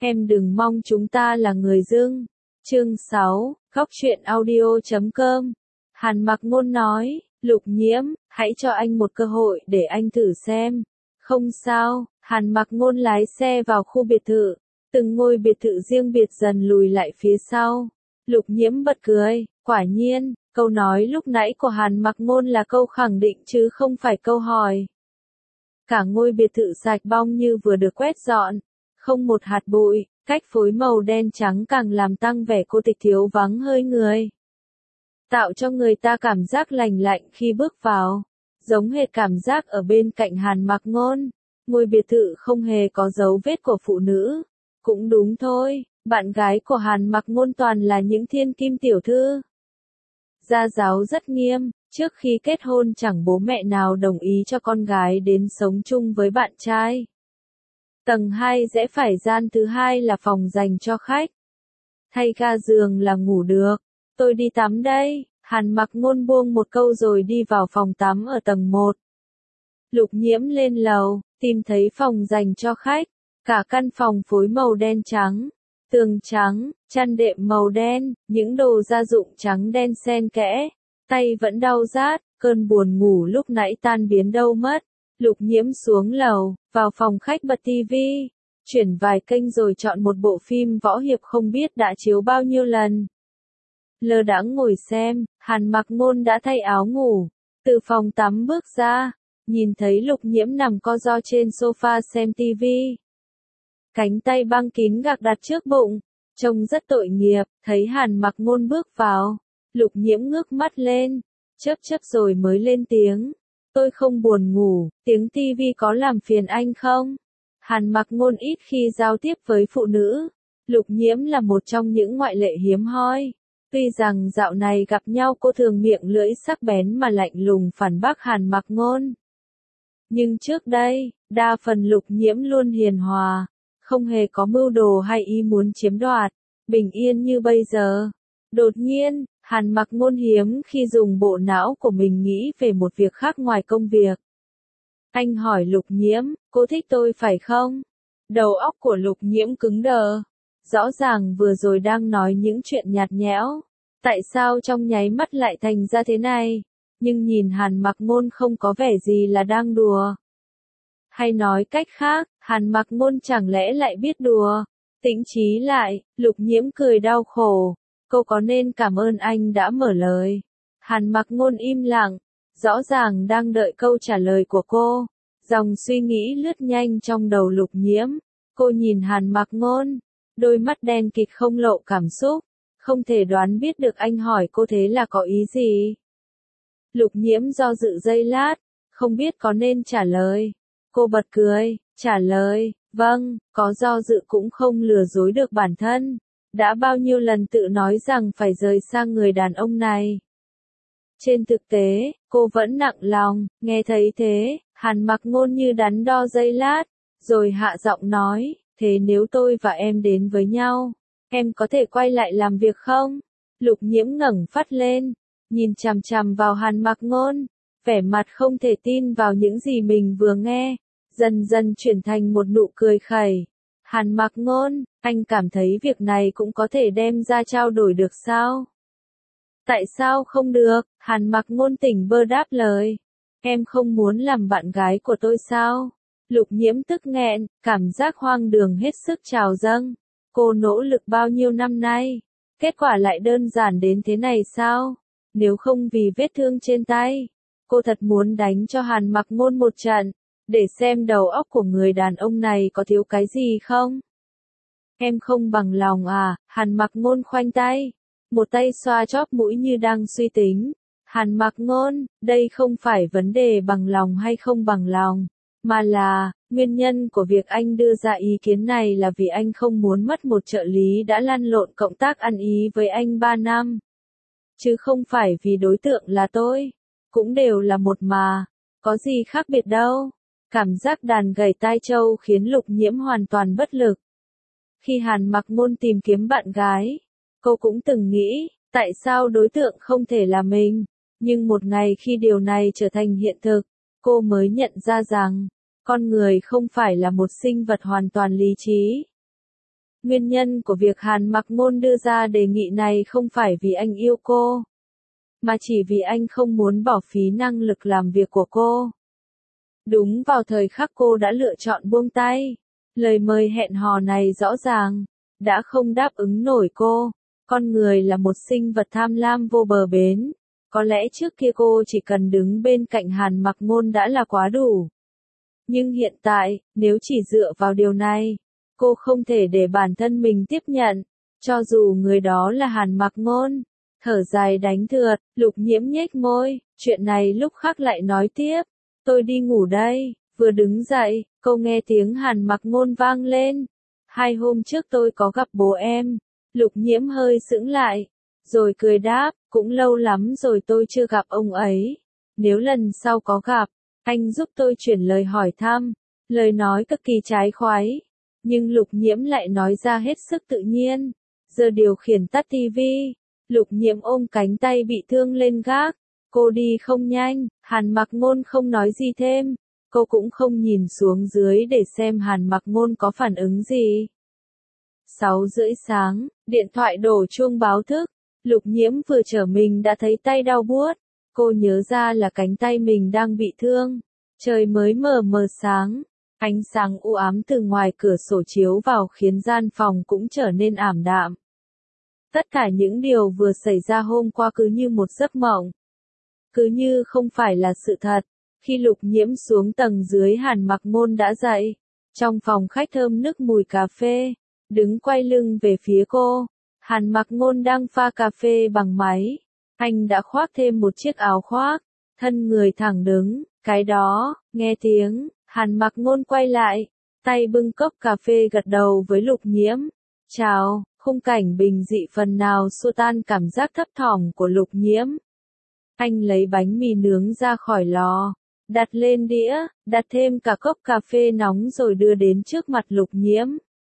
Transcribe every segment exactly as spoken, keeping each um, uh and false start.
Em đừng mong chúng ta là người dưng. Chương sáu, Góc truyện audio chấm com. Hàn Mặc Ngôn nói, Lục Nhiễm, hãy cho anh một cơ hội để anh thử xem. Không sao, Hàn Mặc Ngôn lái xe vào khu biệt thự. Từng ngôi biệt thự riêng biệt dần lùi lại phía sau. Lục Nhiễm bật cười, quả nhiên, câu nói lúc nãy của Hàn Mặc Ngôn là câu khẳng định chứ không phải câu hỏi. Cả ngôi biệt thự sạch bong như vừa được quét dọn, không một hạt bụi, cách phối màu đen trắng càng làm tăng vẻ cô tịch thiếu vắng hơi người. Tạo cho người ta cảm giác lành lạnh khi bước vào, giống hệt cảm giác ở bên cạnh Hàn Mặc Ngôn. Ngôi biệt thự không hề có dấu vết của phụ nữ. Cũng đúng thôi, bạn gái của Hàn Mặc Ngôn toàn là những thiên kim tiểu thư. Gia giáo rất nghiêm, trước khi kết hôn chẳng bố mẹ nào đồng ý cho con gái đến sống chung với bạn trai. Tầng hai rẽ phải, gian thứ hai là phòng dành cho khách. Thay ga giường là ngủ được. Tôi đi tắm đây, Hàn Mặc Ngôn buông một câu rồi đi vào phòng tắm ở tầng một. Lục Nhiễm lên lầu, tìm thấy phòng dành cho khách. Cả căn phòng phối màu đen trắng, tường trắng, chăn đệm màu đen, những đồ gia dụng trắng đen xen kẽ. Tay vẫn đau rát, cơn buồn ngủ lúc nãy tan biến đâu mất. Lục Nhiễm xuống lầu, vào phòng khách bật tivi, chuyển vài kênh rồi chọn một bộ phim võ hiệp không biết đã chiếu bao nhiêu lần. Lơ đãng ngồi xem, Hàn Mặc Ngôn đã thay áo ngủ, từ phòng tắm bước ra, nhìn thấy Lục Nhiễm nằm co ro trên sofa xem tivi. Cánh tay băng kín gạc đặt trước bụng, trông rất tội nghiệp, thấy Hàn Mặc Ngôn bước vào. Lục Nhiễm ngước mắt lên, chớp chớp rồi mới lên tiếng. Tôi không buồn ngủ, tiếng tivi có làm phiền anh không? Hàn Mặc Ngôn ít khi giao tiếp với phụ nữ. Lục Nhiễm là một trong những ngoại lệ hiếm hoi. Tuy rằng dạo này gặp nhau cô thường miệng lưỡi sắc bén mà lạnh lùng phản bác Hàn Mặc Ngôn. Nhưng trước đây, đa phần Lục Nhiễm luôn hiền hòa, không hề có mưu đồ hay ý muốn chiếm đoạt, bình yên như bây giờ. Đột nhiên, Hàn Mặc Ngôn hiếm khi dùng bộ não của mình nghĩ về một việc khác ngoài công việc. Anh hỏi Lục Nhiễm, cô thích tôi phải không? Đầu óc của Lục Nhiễm cứng đờ. Rõ ràng vừa rồi đang nói những chuyện nhạt nhẽo. Tại sao trong nháy mắt lại thành ra thế này? Nhưng nhìn Hàn Mặc Ngôn không có vẻ gì là đang đùa. Hay nói cách khác, Hàn Mặc Ngôn chẳng lẽ lại biết đùa? Tĩnh trí lại, Lục Nhiễm cười đau khổ. Cô có nên cảm ơn anh đã mở lời. Hàn Mặc Ngôn im lặng, rõ ràng đang đợi câu trả lời của cô. Dòng suy nghĩ lướt nhanh trong đầu Lục Nhiễm. Cô nhìn Hàn Mặc Ngôn, đôi mắt đen kịt không lộ cảm xúc, không thể đoán biết được anh hỏi cô thế là có ý gì. Lục Nhiễm do dự giây lát, không biết có nên trả lời. Cô bật cười, trả lời, vâng, có do dự cũng không lừa dối được bản thân. Đã bao nhiêu lần tự nói rằng phải rời xa người đàn ông này. Trên thực tế, cô vẫn nặng lòng, nghe thấy thế, Hàn Mặc Ngôn như đắn đo giây lát, rồi hạ giọng nói, thế nếu tôi và em đến với nhau, em có thể quay lại làm việc không? Lục Nhiễm ngẩng phát lên, nhìn chằm chằm vào Hàn Mặc Ngôn, vẻ mặt không thể tin vào những gì mình vừa nghe, dần dần chuyển thành một nụ cười khẩy. Hàn Mặc Ngôn, anh cảm thấy việc này cũng có thể đem ra trao đổi được sao? Tại sao không được? Hàn Mặc Ngôn tỉnh bơ đáp lời. Em không muốn làm bạn gái của tôi sao? Lục Nhiễm tức nghẹn, cảm giác hoang đường hết sức trào dâng. Cô nỗ lực bao nhiêu năm nay, kết quả lại đơn giản đến thế này sao? Nếu không vì vết thương trên tay, cô thật muốn đánh cho Hàn Mặc Ngôn một trận, để xem đầu óc của người đàn ông này có thiếu cái gì không? Em không bằng lòng à? Hàn Mặc Ngôn khoanh tay, một tay xoa chóp mũi như đang suy tính. Hàn Mặc Ngôn, đây không phải vấn đề bằng lòng hay không bằng lòng, mà là, nguyên nhân của việc anh đưa ra ý kiến này là vì anh không muốn mất một trợ lý đã lăn lộn cộng tác ăn ý với anh ba năm. Chứ không phải vì đối tượng là tôi. Cũng đều là một mà, có gì khác biệt đâu. Cảm giác đàn gầy tai trâu khiến Lục Nhiễm hoàn toàn bất lực. Khi Hàn Mặc Ngôn tìm kiếm bạn gái, cô cũng từng nghĩ, tại sao đối tượng không thể là mình. Nhưng một ngày khi điều này trở thành hiện thực, cô mới nhận ra rằng, con người không phải là một sinh vật hoàn toàn lý trí. Nguyên nhân của việc Hàn Mặc Ngôn đưa ra đề nghị này không phải vì anh yêu cô, mà chỉ vì anh không muốn bỏ phí năng lực làm việc của cô. Đúng vào thời khắc cô đã lựa chọn buông tay, lời mời hẹn hò này rõ ràng đã không đáp ứng nổi cô. Con người là một sinh vật tham lam vô bờ bến. Có lẽ trước kia cô chỉ cần đứng bên cạnh Hàn Mặc Ngôn đã là quá đủ. Nhưng hiện tại, nếu chỉ dựa vào điều này, cô không thể để bản thân mình tiếp nhận, cho dù người đó là Hàn Mặc Ngôn. Thở dài đánh thượt, Lục Nhiễm nhếch môi, chuyện này lúc khác lại nói tiếp. Tôi đi ngủ đây. Vừa đứng dậy, cô nghe tiếng Hàn Mặc Ngôn vang lên. Hai hôm trước tôi có gặp bố em. Lục Nhiễm hơi sững lại, rồi cười đáp, cũng lâu lắm rồi tôi chưa gặp ông ấy. Nếu lần sau có gặp, anh giúp tôi chuyển lời hỏi thăm. Lời nói cực kỳ trái khoái, nhưng Lục Nhiễm lại nói ra hết sức tự nhiên. Giờ điều khiển tắt tivi, Lục Nhiễm ôm cánh tay bị thương lên gác. Cô đi không nhanh, Hàn Mặc Ngôn không nói gì thêm. Cô cũng không nhìn xuống dưới để xem Hàn Mặc Ngôn có phản ứng gì. Sáu rưỡi sáng, điện thoại đổ chuông báo thức. Lục Nhiễm vừa trở mình đã thấy tay đau buốt. Cô nhớ ra là cánh tay mình đang bị thương. Trời mới mờ mờ sáng. Ánh sáng u ám từ ngoài cửa sổ chiếu vào khiến gian phòng cũng trở nên ảm đạm. Tất cả những điều vừa xảy ra hôm qua cứ như một giấc mộng. Cứ như không phải là sự thật. Khi Lục Nhiễm xuống tầng dưới, Hàn Mặc Ngôn đã dậy. Trong phòng khách thơm nức mùi cà phê. Đứng quay lưng về phía cô. Hàn Mặc Ngôn đang pha cà phê bằng máy. Anh đã khoác thêm một chiếc áo khoác. Thân người thẳng đứng. Cái đó, nghe tiếng, Hàn Mặc Ngôn quay lại. Tay bưng cốc cà phê gật đầu với Lục Nhiễm. Chào, khung cảnh bình dị phần nào xua tan cảm giác thấp thỏm của Lục Nhiễm. Anh lấy bánh mì nướng ra khỏi lò. Đặt lên đĩa, đặt thêm cả cốc cà phê nóng rồi đưa đến trước mặt Lục Nhiễm.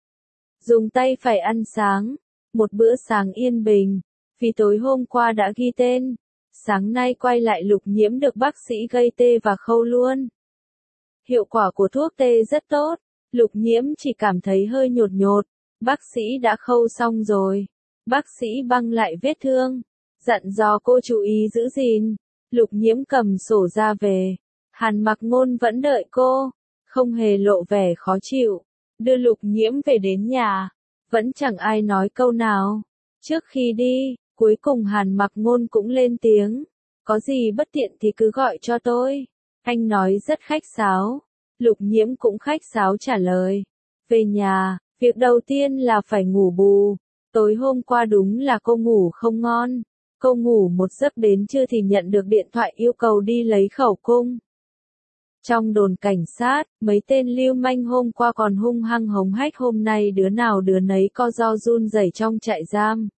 Dùng tay phải ăn sáng, một bữa sáng yên bình, vì tối hôm qua đã ghi tên. Sáng nay quay lại Lục Nhiễm được bác sĩ gây tê và khâu luôn. Hiệu quả của thuốc tê rất tốt, Lục Nhiễm chỉ cảm thấy hơi nhột nhột. Bác sĩ đã khâu xong rồi. Bác sĩ băng lại vết thương, dặn dò cô chú ý giữ gìn. Lục Nhiễm cầm sổ ra về. Hàn Mặc Ngôn vẫn đợi cô, không hề lộ vẻ khó chịu. Đưa Lục Nhiễm về đến nhà, vẫn chẳng ai nói câu nào. Trước khi đi, cuối cùng Hàn Mặc Ngôn cũng lên tiếng. Có gì bất tiện thì cứ gọi cho tôi. Anh nói rất khách sáo. Lục Nhiễm cũng khách sáo trả lời. Về nhà, việc đầu tiên là phải ngủ bù. Tối hôm qua đúng là cô ngủ không ngon. Cô ngủ một giấc đến trưa thì nhận được điện thoại yêu cầu đi lấy khẩu cung. Trong đồn cảnh sát, mấy tên lưu manh hôm qua còn hung hăng hống hách, hôm nay đứa nào đứa nấy co ro run rẩy trong trại giam.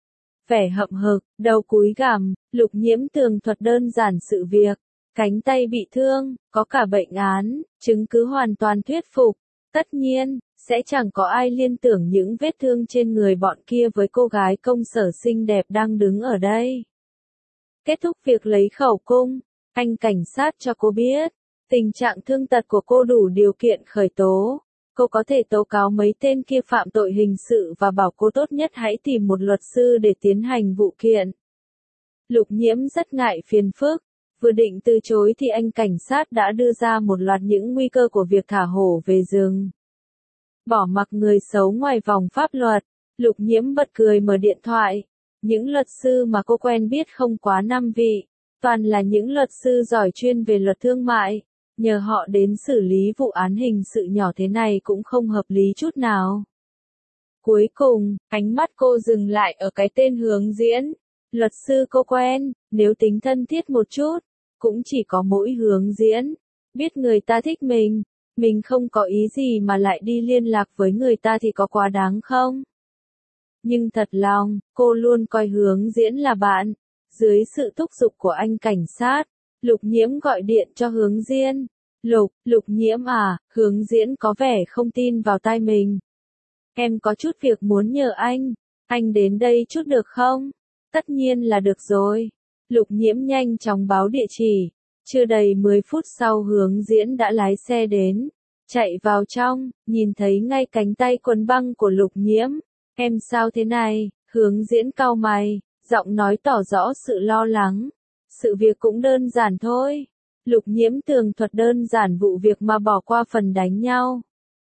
Vẻ hậm hực, đầu cúi gằm, Lục Nhiễm tường thuật đơn giản sự việc. Cánh tay bị thương, có cả bệnh án, chứng cứ hoàn toàn thuyết phục. Tất nhiên, sẽ chẳng có ai liên tưởng những vết thương trên người bọn kia với cô gái công sở xinh đẹp đang đứng ở đây. Kết thúc việc lấy khẩu cung, anh cảnh sát cho cô biết. Tình trạng thương tật của cô đủ điều kiện khởi tố. Cô có thể tố cáo mấy tên kia phạm tội hình sự và bảo cô tốt nhất hãy tìm một luật sư để tiến hành vụ kiện. Lục Nhiễm rất ngại phiền phức. Vừa định từ chối thì anh cảnh sát đã đưa ra một loạt những nguy cơ của việc thả hổ về rừng. Bỏ mặc người xấu ngoài vòng pháp luật, Lục Nhiễm bật cười mở điện thoại. Những luật sư mà cô quen biết không quá năm vị. Toàn là những luật sư giỏi chuyên về luật thương mại. Nhờ họ đến xử lý vụ án hình sự nhỏ thế này cũng không hợp lý chút nào. Cuối cùng, ánh mắt cô dừng lại ở cái tên Hướng Diễn. Luật sư cô quen, nếu tính thân thiết một chút, cũng chỉ có mỗi Hướng Diễn. Biết người ta thích mình, mình không có ý gì mà lại đi liên lạc với người ta thì có quá đáng không? Nhưng thật lòng, cô luôn coi Hướng Diễn là bạn. Dưới sự thúc giục của anh cảnh sát, Lục Nhiễm gọi điện cho Hướng Diễn. Lục, Lục Nhiễm à, Hướng Diễn có vẻ không tin vào tai mình. Em có chút việc muốn nhờ anh, anh đến đây chút được không? Tất nhiên là được rồi. Lục Nhiễm nhanh chóng báo địa chỉ. Chưa đầy mười phút sau Hướng Diễn đã lái xe đến. chạy vào trong, nhìn thấy ngay cánh tay quấn băng của Lục Nhiễm. Em sao thế này? Hướng Diễn cau mày, giọng nói tỏ rõ sự lo lắng. Sự việc cũng đơn giản thôi. Lục Nhiễm tường thuật đơn giản vụ việc mà bỏ qua phần đánh nhau.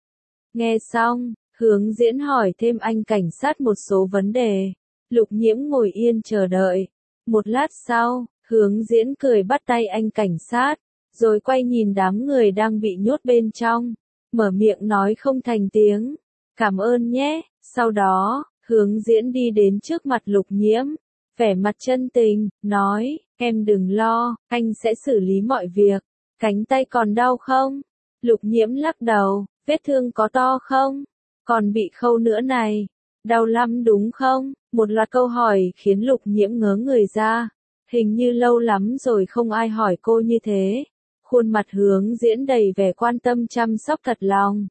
Nghe xong, Hướng Diễn hỏi thêm anh cảnh sát một số vấn đề. Lục Nhiễm ngồi yên chờ đợi. Một lát sau, Hướng Diễn cười bắt tay anh cảnh sát, rồi quay nhìn đám người đang bị nhốt bên trong, mở miệng nói không thành tiếng. Cảm ơn nhé. Sau đó, Hướng Diễn đi đến trước mặt Lục Nhiễm, vẻ mặt chân tình, nói, em đừng lo, anh sẽ xử lý mọi việc. Cánh tay còn đau không? Lục Nhiễm lắc đầu, vết thương có to không? Còn bị khâu nữa này. Đau lắm đúng không? Một loạt câu hỏi khiến Lục Nhiễm ngớ người ra. Hình như lâu lắm rồi không ai hỏi cô như thế. Khuôn mặt Hướng Diễn đầy vẻ quan tâm chăm sóc thật lòng.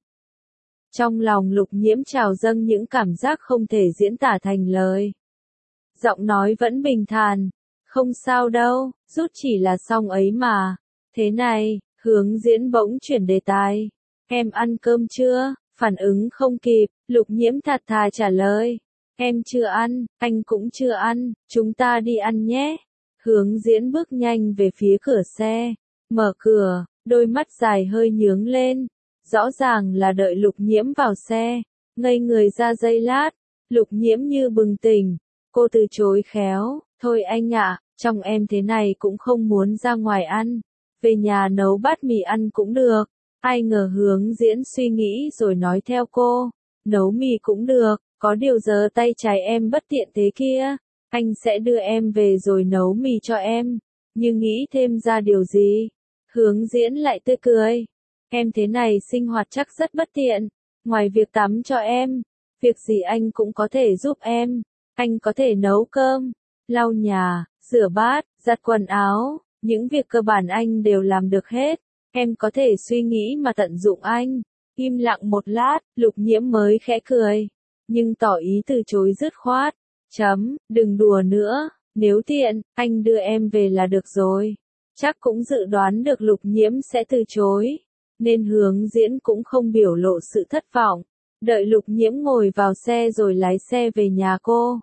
Trong lòng Lục Nhiễm trào dâng những cảm giác không thể diễn tả thành lời. Giọng nói vẫn bình thản. Không sao đâu, rút chỉ là xong ấy mà. Thế này, Hướng Diễn bỗng chuyển đề tài. Em ăn cơm chưa? Phản ứng không kịp, Lục Nhiễm thật thà trả lời. Em chưa ăn, anh cũng chưa ăn, chúng ta đi ăn nhé. Hướng Diễn bước nhanh về phía cửa xe. Mở cửa, đôi mắt dài hơi nhướng lên. Rõ ràng là đợi Lục Nhiễm vào xe. Ngây người ra giây lát, Lục Nhiễm như bừng tỉnh. Cô từ chối khéo, thôi anh ạ, trong em thế này cũng không muốn ra ngoài ăn. Về nhà nấu bát mì ăn cũng được. Ai ngờ Hướng Diễn suy nghĩ rồi nói theo cô. Nấu mì cũng được, có điều giờ tay trái em bất tiện thế kia. Anh sẽ đưa em về rồi nấu mì cho em. Nhưng nghĩ thêm ra điều gì? Hướng Diễn lại tươi cười. Em thế này sinh hoạt chắc rất bất tiện. Ngoài việc tắm cho em, việc gì anh cũng có thể giúp em. Anh có thể nấu cơm, lau nhà, rửa bát, giặt quần áo. Những việc cơ bản anh đều làm được hết. Em có thể suy nghĩ mà tận dụng anh. Im lặng một lát, Lục Nhiễm mới khẽ cười. Nhưng tỏ ý từ chối dứt khoát. Chấm, đừng đùa nữa. Nếu tiện, anh đưa em về là được rồi. Chắc cũng dự đoán được Lục Nhiễm sẽ từ chối. Nên Hướng Diễn cũng không biểu lộ sự thất vọng. Đợi Lục Nhiễm ngồi vào xe rồi lái xe về nhà cô.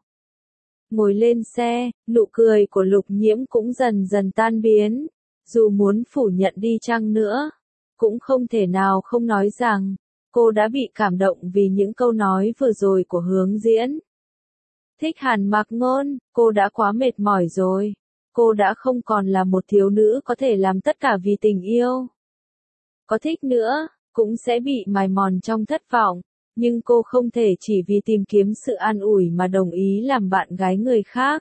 Ngồi lên xe, nụ cười của Lục Nhiễm cũng dần dần tan biến. Dù muốn phủ nhận đi chăng nữa, cũng không thể nào không nói rằng, cô đã bị cảm động vì những câu nói vừa rồi của Hướng Diễn. Thích Hàn Mặc Ngôn, cô đã quá mệt mỏi rồi. Cô đã không còn là một thiếu nữ có thể làm tất cả vì tình yêu. Có thích nữa, cũng sẽ bị mài mòn trong thất vọng. Nhưng cô không thể chỉ vì tìm kiếm sự an ủi mà đồng ý làm bạn gái người khác.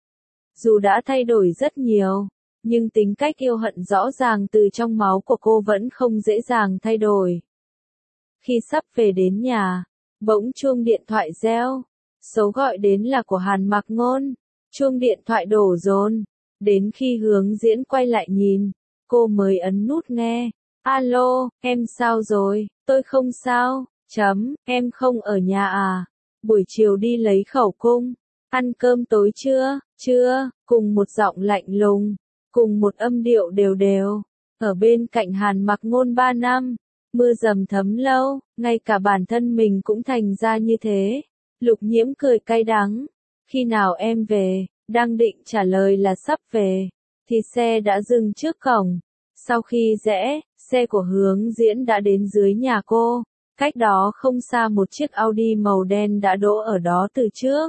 Dù đã thay đổi rất nhiều, nhưng tính cách yêu hận rõ ràng từ trong máu của cô vẫn không dễ dàng thay đổi. Khi sắp về đến nhà, bỗng chuông điện thoại reo. Số gọi đến là của Hàn Mặc Ngôn. Chuông điện thoại đổ dồn. Đến khi Hướng Diễn quay lại nhìn, cô mới ấn nút nghe. Alo, em sao rồi? Tôi không sao. Chấm, em không ở nhà à? Buổi chiều đi lấy khẩu cung. Ăn cơm tối chưa? Chưa, cùng một giọng lạnh lùng, cùng một âm điệu đều đều. Ở bên cạnh Hàn Mặc Ngôn ba năm, mưa dầm thấm lâu, ngay cả bản thân mình cũng thành ra như thế. Lục Nhiễm cười cay đắng. Khi nào em về? Đang định trả lời là sắp về, thì xe đã dừng trước cổng. Sau khi rẽ, xe của Hướng Diễn đã đến dưới nhà cô. Cách đó không xa một chiếc Audi màu đen đã đỗ ở đó từ trước.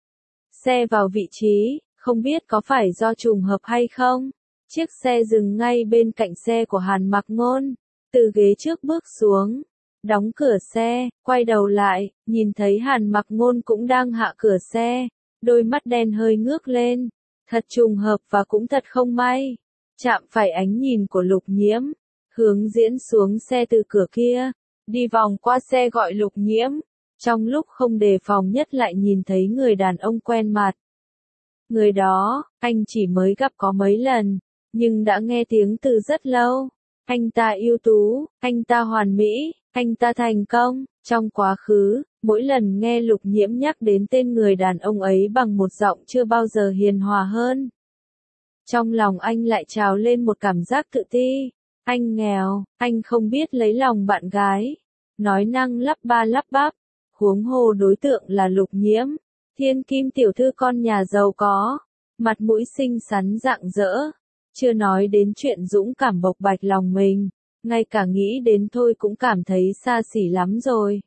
Xe vào vị trí, không biết có phải do trùng hợp hay không. Chiếc xe dừng ngay bên cạnh xe của Hàn Mặc Ngôn. Từ ghế trước bước xuống, đóng cửa xe, quay đầu lại, nhìn thấy Hàn Mặc Ngôn cũng đang hạ cửa xe. Đôi mắt đen hơi ngước lên. Thật trùng hợp và cũng thật không may. Chạm phải ánh nhìn của Lục Nhiễm. Hướng Diễn xuống xe từ cửa kia, đi vòng qua xe gọi Lục Nhiễm. Trong lúc không đề phòng nhất lại nhìn thấy người đàn ông quen mặt. Người đó, anh chỉ mới gặp có mấy lần, nhưng đã nghe tiếng từ rất lâu. Anh ta ưu tú, anh ta hoàn mỹ, anh ta thành công. Trong quá khứ, mỗi lần nghe Lục Nhiễm nhắc đến tên người đàn ông ấy bằng một giọng chưa bao giờ hiền hòa hơn. Trong lòng anh lại trào lên một cảm giác tự ti. Anh nghèo, anh không biết lấy lòng bạn gái. Nói năng lắp ba lắp bắp, huống hồ đối tượng là Lục Nhiễm, thiên kim tiểu thư con nhà giàu có, mặt mũi xinh xắn rạng rỡ. Chưa nói đến chuyện dũng cảm bộc bạch lòng mình, ngay cả nghĩ đến thôi cũng cảm thấy xa xỉ lắm rồi.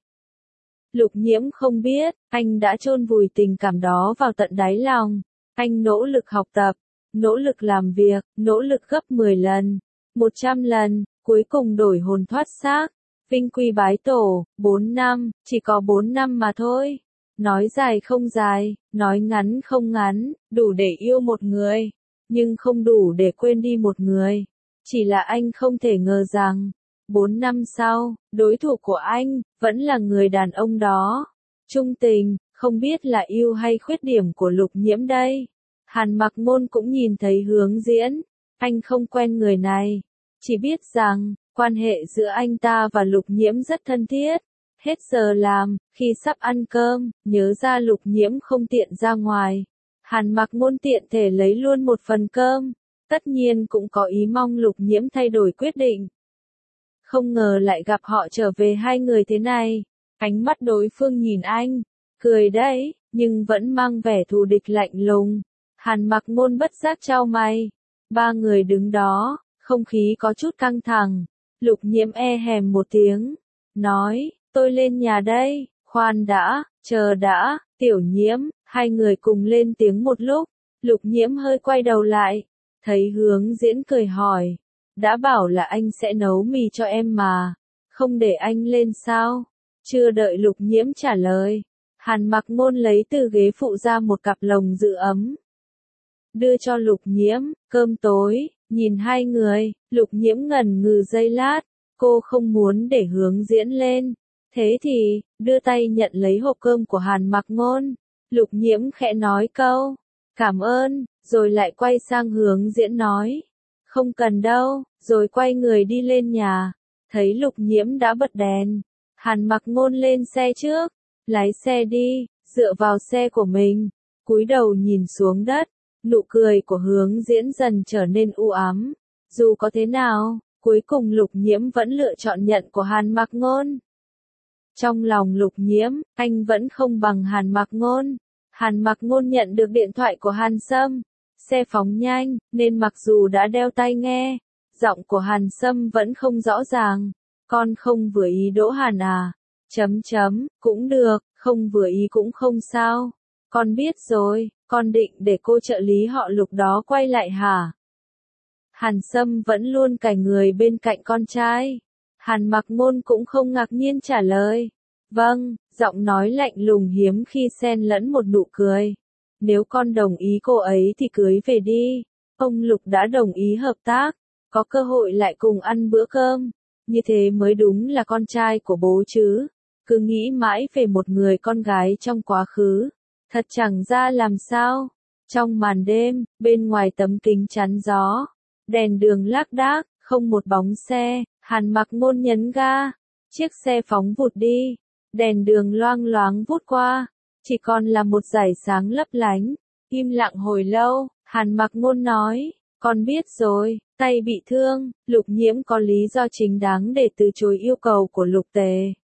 Lục Nhiễm không biết, anh đã chôn vùi tình cảm đó vào tận đáy lòng. Anh nỗ lực học tập, nỗ lực làm việc, nỗ lực gấp mười lần, một trăm lần, cuối cùng đổi hồn thoát xác. Vinh quy bái tổ, bốn năm, chỉ có bốn năm mà thôi. Nói dài không dài, nói ngắn không ngắn, đủ để yêu một người, nhưng không đủ để quên đi một người. Chỉ là anh không thể ngờ rằng, bốn năm sau, đối thủ của anh, vẫn là người đàn ông đó. Trung tình, không biết là ưu hay khuyết điểm của Lục Nhiễm đây. Hàn Mặc Ngôn cũng nhìn thấy hướng diễn, anh không quen người này, chỉ biết rằng, quan hệ giữa anh ta và Lục Nhiễm rất thân thiết. Hết giờ làm, khi sắp ăn cơm, nhớ ra Lục Nhiễm không tiện ra ngoài. Hàn Mặc Ngôn tiện thể lấy luôn một phần cơm, tất nhiên cũng có ý mong Lục Nhiễm thay đổi quyết định. Không ngờ lại gặp họ trở về hai người thế này, ánh mắt đối phương nhìn anh, cười đấy, nhưng vẫn mang vẻ thù địch lạnh lùng. Hàn Mặc Ngôn bất giác chau mày, ba người đứng đó, không khí có chút căng thẳng. Lục Nhiễm e hèm một tiếng, nói, tôi lên nhà đây. Khoan đã, chờ đã, Tiểu Nhiễm. Hai người cùng lên tiếng một lúc. Lục Nhiễm hơi quay đầu lại, thấy Hướng Diễn cười hỏi, đã bảo là anh sẽ nấu mì cho em mà, không để anh lên sao? Chưa đợi Lục Nhiễm trả lời, Hàn Mặc Ngôn lấy từ ghế phụ ra một cặp lồng giữ ấm, đưa cho Lục Nhiễm. Cơm tối. Nhìn hai người, Lục Nhiễm ngần ngừ giây lát, cô không muốn để Hướng Diễn lên. Thế thì, đưa tay nhận lấy hộp cơm của Hàn Mặc Ngôn. Lục Nhiễm khẽ nói câu, cảm ơn, rồi lại quay sang Hướng Diễn nói, không cần đâu, rồi quay người đi lên nhà. Thấy Lục Nhiễm đã bật đèn, Hàn Mặc Ngôn lên xe trước, lái xe đi, dựa vào xe của mình, cúi đầu nhìn xuống đất. Nụ cười của Hướng Diễn dần trở nên u ám. Dù có thế nào, cuối cùng Lục Nhiễm vẫn lựa chọn nhận của Hàn Mặc Ngôn. Trong lòng Lục Nhiễm, anh vẫn không bằng Hàn Mặc Ngôn. Hàn Mặc Ngôn nhận được điện thoại của Hàn Sâm. Xe phóng nhanh, nên mặc dù đã đeo tai nghe, giọng của Hàn Sâm vẫn không rõ ràng. Con không vừa ý Đỗ Hàn à? Chấm chấm, cũng được, không vừa ý cũng không sao. Con biết rồi, con định để cô trợ lý họ Lục đó quay lại hả? Hàn Sâm vẫn luôn cài người bên cạnh con trai. Hàn Mặc Ngôn cũng không ngạc nhiên trả lời. Vâng, giọng nói lạnh lùng hiếm khi xen lẫn một nụ cười. Nếu con đồng ý cô ấy thì cưới về đi. Ông Lục đã đồng ý hợp tác, có cơ hội lại cùng ăn bữa cơm. Như thế mới đúng là con trai của bố chứ. Cứ nghĩ mãi về một người con gái trong quá khứ. Thật chẳng ra làm sao. Trong màn đêm, bên ngoài tấm kính chắn gió, đèn đường lác đác, không một bóng xe. Hàn Mặc Ngôn nhấn ga, chiếc xe phóng vụt đi, đèn đường loang loáng vút qua, chỉ còn là một dải sáng lấp lánh. Im lặng hồi lâu, Hàn Mặc Ngôn nói, con biết rồi, tay bị thương. Lục Nhiễm có lý do chính đáng để từ chối yêu cầu của Lục Tề.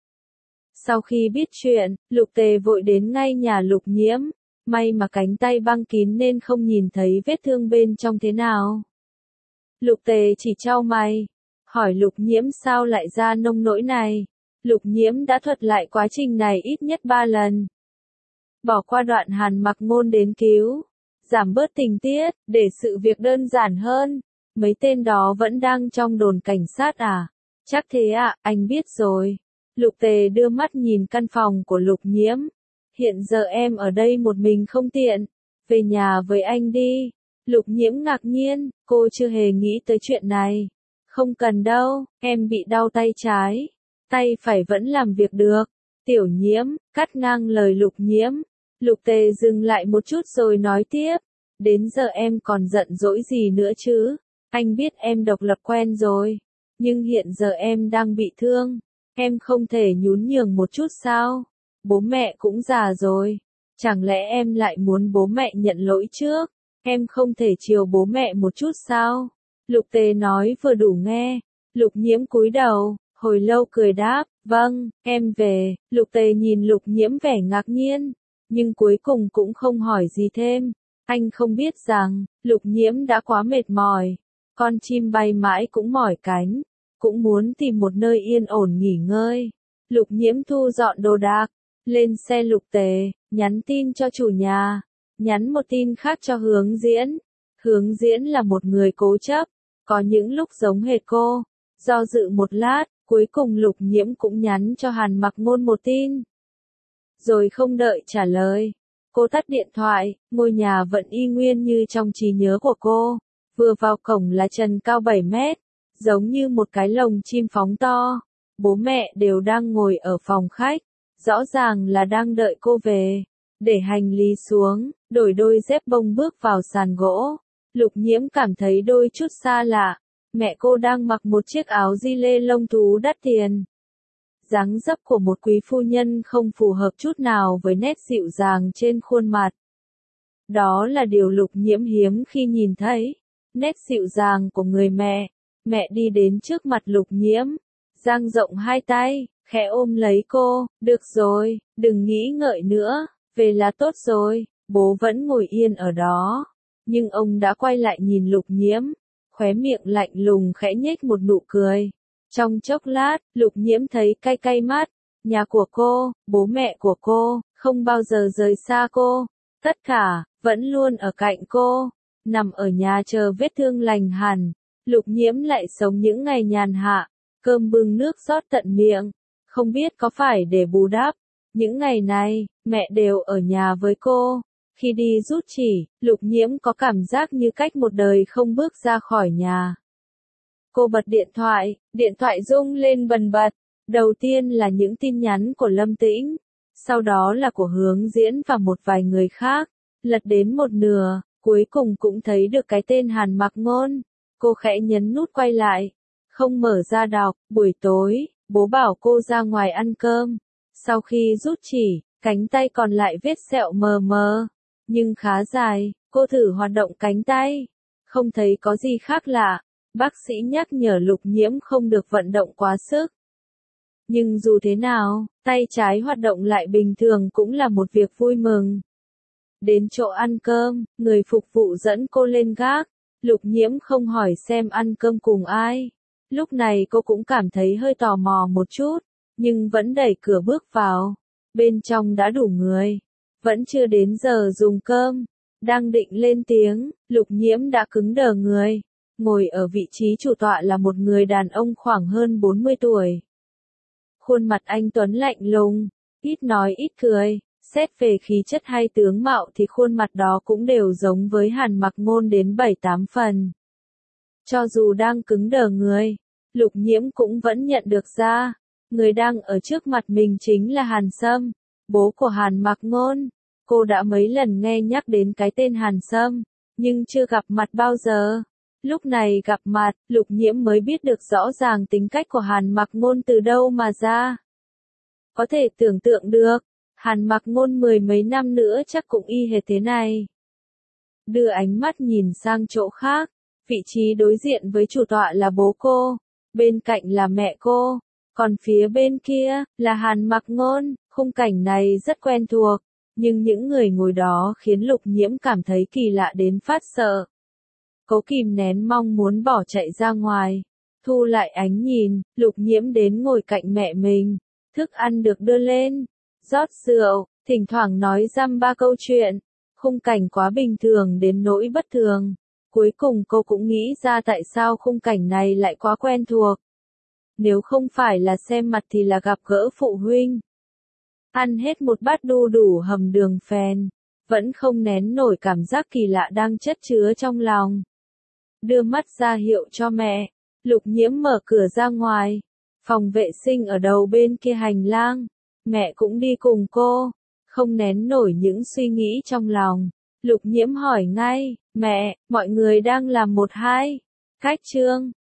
Sau khi biết chuyện, Lục Tề vội đến ngay nhà Lục Nhiễm, may mà cánh tay băng kín nên không nhìn thấy vết thương bên trong thế nào. Lục Tề chỉ chau mày, hỏi Lục Nhiễm sao lại ra nông nỗi này. Lục Nhiễm đã thuật lại quá trình này ít nhất ba lần. Bỏ qua đoạn Hàn Mặc Ngôn đến cứu, giảm bớt tình tiết, để sự việc đơn giản hơn. Mấy tên đó vẫn đang trong đồn cảnh sát à? Chắc thế ạ, à, anh biết rồi. Lục Tề đưa mắt nhìn căn phòng của Lục Nhiễm. Hiện giờ em ở đây một mình không tiện. Về nhà với anh đi. Lục Nhiễm ngạc nhiên, cô chưa hề nghĩ tới chuyện này. Không cần đâu, em bị đau tay trái. Tay phải vẫn làm việc được. Tiểu Nhiễm, cắt ngang lời Lục Nhiễm. Lục Tề dừng lại một chút rồi nói tiếp. Đến giờ em còn giận dỗi gì nữa chứ? Anh biết em độc lập quen rồi. Nhưng hiện giờ em đang bị thương. Em không thể nhún nhường một chút sao? Bố mẹ cũng già rồi. Chẳng lẽ em lại muốn bố mẹ nhận lỗi trước? Em không thể chiều bố mẹ một chút sao? Lục Tề nói vừa đủ nghe. Lục Nhiễm cúi đầu, hồi lâu cười đáp, vâng, em về. Lục Tề nhìn Lục Nhiễm vẻ ngạc nhiên, nhưng cuối cùng cũng không hỏi gì thêm. Anh không biết rằng, Lục Nhiễm đã quá mệt mỏi. Con chim bay mãi cũng mỏi cánh, cũng muốn tìm một nơi yên ổn nghỉ ngơi. Lục Nhiễm thu dọn đồ đạc, lên xe Lục Tề, nhắn tin cho chủ nhà, nhắn một tin khác cho Hướng Diễn. Hướng Diễn là một người cố chấp, có những lúc giống hệt cô. Do dự một lát, cuối cùng Lục Nhiễm cũng nhắn cho Hàn Mặc Ngôn một tin. Rồi không đợi trả lời, cô tắt điện thoại. Ngôi nhà vẫn y nguyên như trong trí nhớ của cô. Vừa vào cổng là trần cao bảy mét, giống như một cái lồng chim phóng to. Bố mẹ đều đang ngồi ở phòng khách, rõ ràng là đang đợi cô về. Để hành lý xuống, đổi đôi dép bông bước vào sàn gỗ. Lục Nhiễm cảm thấy đôi chút xa lạ. Mẹ cô đang mặc một chiếc áo di lê lông thú đắt tiền. Dáng dấp của một quý phu nhân không phù hợp chút nào với nét dịu dàng trên khuôn mặt. Đó là điều Lục Nhiễm hiếm khi nhìn thấy. Nét dịu dàng của người mẹ. Mẹ đi đến trước mặt Lục Nhiễm, dang rộng hai tay, khẽ ôm lấy cô. Được rồi, đừng nghĩ ngợi nữa, về là tốt rồi. Bố vẫn ngồi yên ở đó, nhưng ông đã quay lại nhìn Lục Nhiễm, khóe miệng lạnh lùng khẽ nhếch một nụ cười. Trong chốc lát, Lục Nhiễm thấy cay cay mắt. Nhà của cô, bố mẹ của cô, không bao giờ rời xa cô. Tất cả, vẫn luôn ở cạnh cô. Nằm ở nhà chờ vết thương lành hẳn, Lục Nhiễm lại sống những ngày nhàn hạ, cơm bưng nước rót tận miệng. Không biết có phải để bù đắp, những ngày này, mẹ đều ở nhà với cô. Khi đi rút chỉ, Lục Nhiễm có cảm giác như cách một đời không bước ra khỏi nhà. Cô bật điện thoại, điện thoại rung lên bần bật. Đầu tiên là những tin nhắn của Lâm Tĩnh, sau đó là của Hướng Diễn và một vài người khác. Lật đến một nửa, cuối cùng cũng thấy được cái tên Hàn Mặc Ngôn. Cô khẽ nhấn nút quay lại, không mở ra đọc. Buổi tối, bố bảo cô ra ngoài ăn cơm. Sau khi rút chỉ, cánh tay còn lại vết sẹo mờ mờ, nhưng khá dài. Cô thử hoạt động cánh tay, không thấy có gì khác lạ. Bác sĩ nhắc nhở Lục Nhiễm không được vận động quá sức. Nhưng dù thế nào, tay trái hoạt động lại bình thường cũng là một việc vui mừng. Đến chỗ ăn cơm, người phục vụ dẫn cô lên gác. Lục Nhiễm không hỏi xem ăn cơm cùng ai. Lúc này cô cũng cảm thấy hơi tò mò một chút, nhưng vẫn đẩy cửa bước vào. Bên trong đã đủ người. Vẫn chưa đến giờ dùng cơm. Đang định lên tiếng, Lục Nhiễm đã cứng đờ người. Ngồi ở vị trí chủ tọa là một người đàn ông khoảng hơn bốn mươi tuổi. Khuôn mặt anh tuấn lạnh lùng, ít nói ít cười. Xét về khí chất hay tướng mạo thì khuôn mặt đó cũng đều giống với Hàn Mặc Ngôn đến bảy tám phần. Cho dù đang cứng đờ người, Lục Nhiễm cũng vẫn nhận được ra. Người đang ở trước mặt mình chính là Hàn Sâm, bố của Hàn Mặc Ngôn. Cô đã mấy lần nghe nhắc đến cái tên Hàn Sâm, nhưng chưa gặp mặt bao giờ. Lúc này gặp mặt, Lục Nhiễm mới biết được rõ ràng tính cách của Hàn Mặc Ngôn từ đâu mà ra. Có thể tưởng tượng được, Hàn Mặc Ngôn mười mấy năm nữa chắc cũng y hệt thế này. Đưa ánh mắt nhìn sang chỗ khác, vị trí đối diện với chủ tọa là bố cô, bên cạnh là mẹ cô, còn phía bên kia là Hàn Mặc Ngôn. Khung cảnh này rất quen thuộc, nhưng những người ngồi đó khiến Lục Nhiễm cảm thấy kỳ lạ đến phát sợ. Cố kìm nén mong muốn bỏ chạy ra ngoài, thu lại ánh nhìn. Lục Nhiễm đến ngồi cạnh mẹ mình, thức ăn được đưa lên, rót rượu, thỉnh thoảng nói dăm ba câu chuyện. Khung cảnh quá bình thường đến nỗi bất thường. Cuối cùng cô cũng nghĩ ra tại sao khung cảnh này lại quá quen thuộc. Nếu không phải là xem mặt thì là gặp gỡ phụ huynh. Ăn hết một bát đu đủ hầm đường phèn, vẫn không nén nổi cảm giác kỳ lạ đang chất chứa trong lòng. Đưa mắt ra hiệu cho mẹ, Lục Nhiễm mở cửa ra ngoài. Phòng vệ sinh ở đầu bên kia hành lang. Mẹ cũng đi cùng cô, không nén nổi những suy nghĩ trong lòng. Lục Nhiễm hỏi ngay, mẹ, mọi người đang làm một hai cách chương.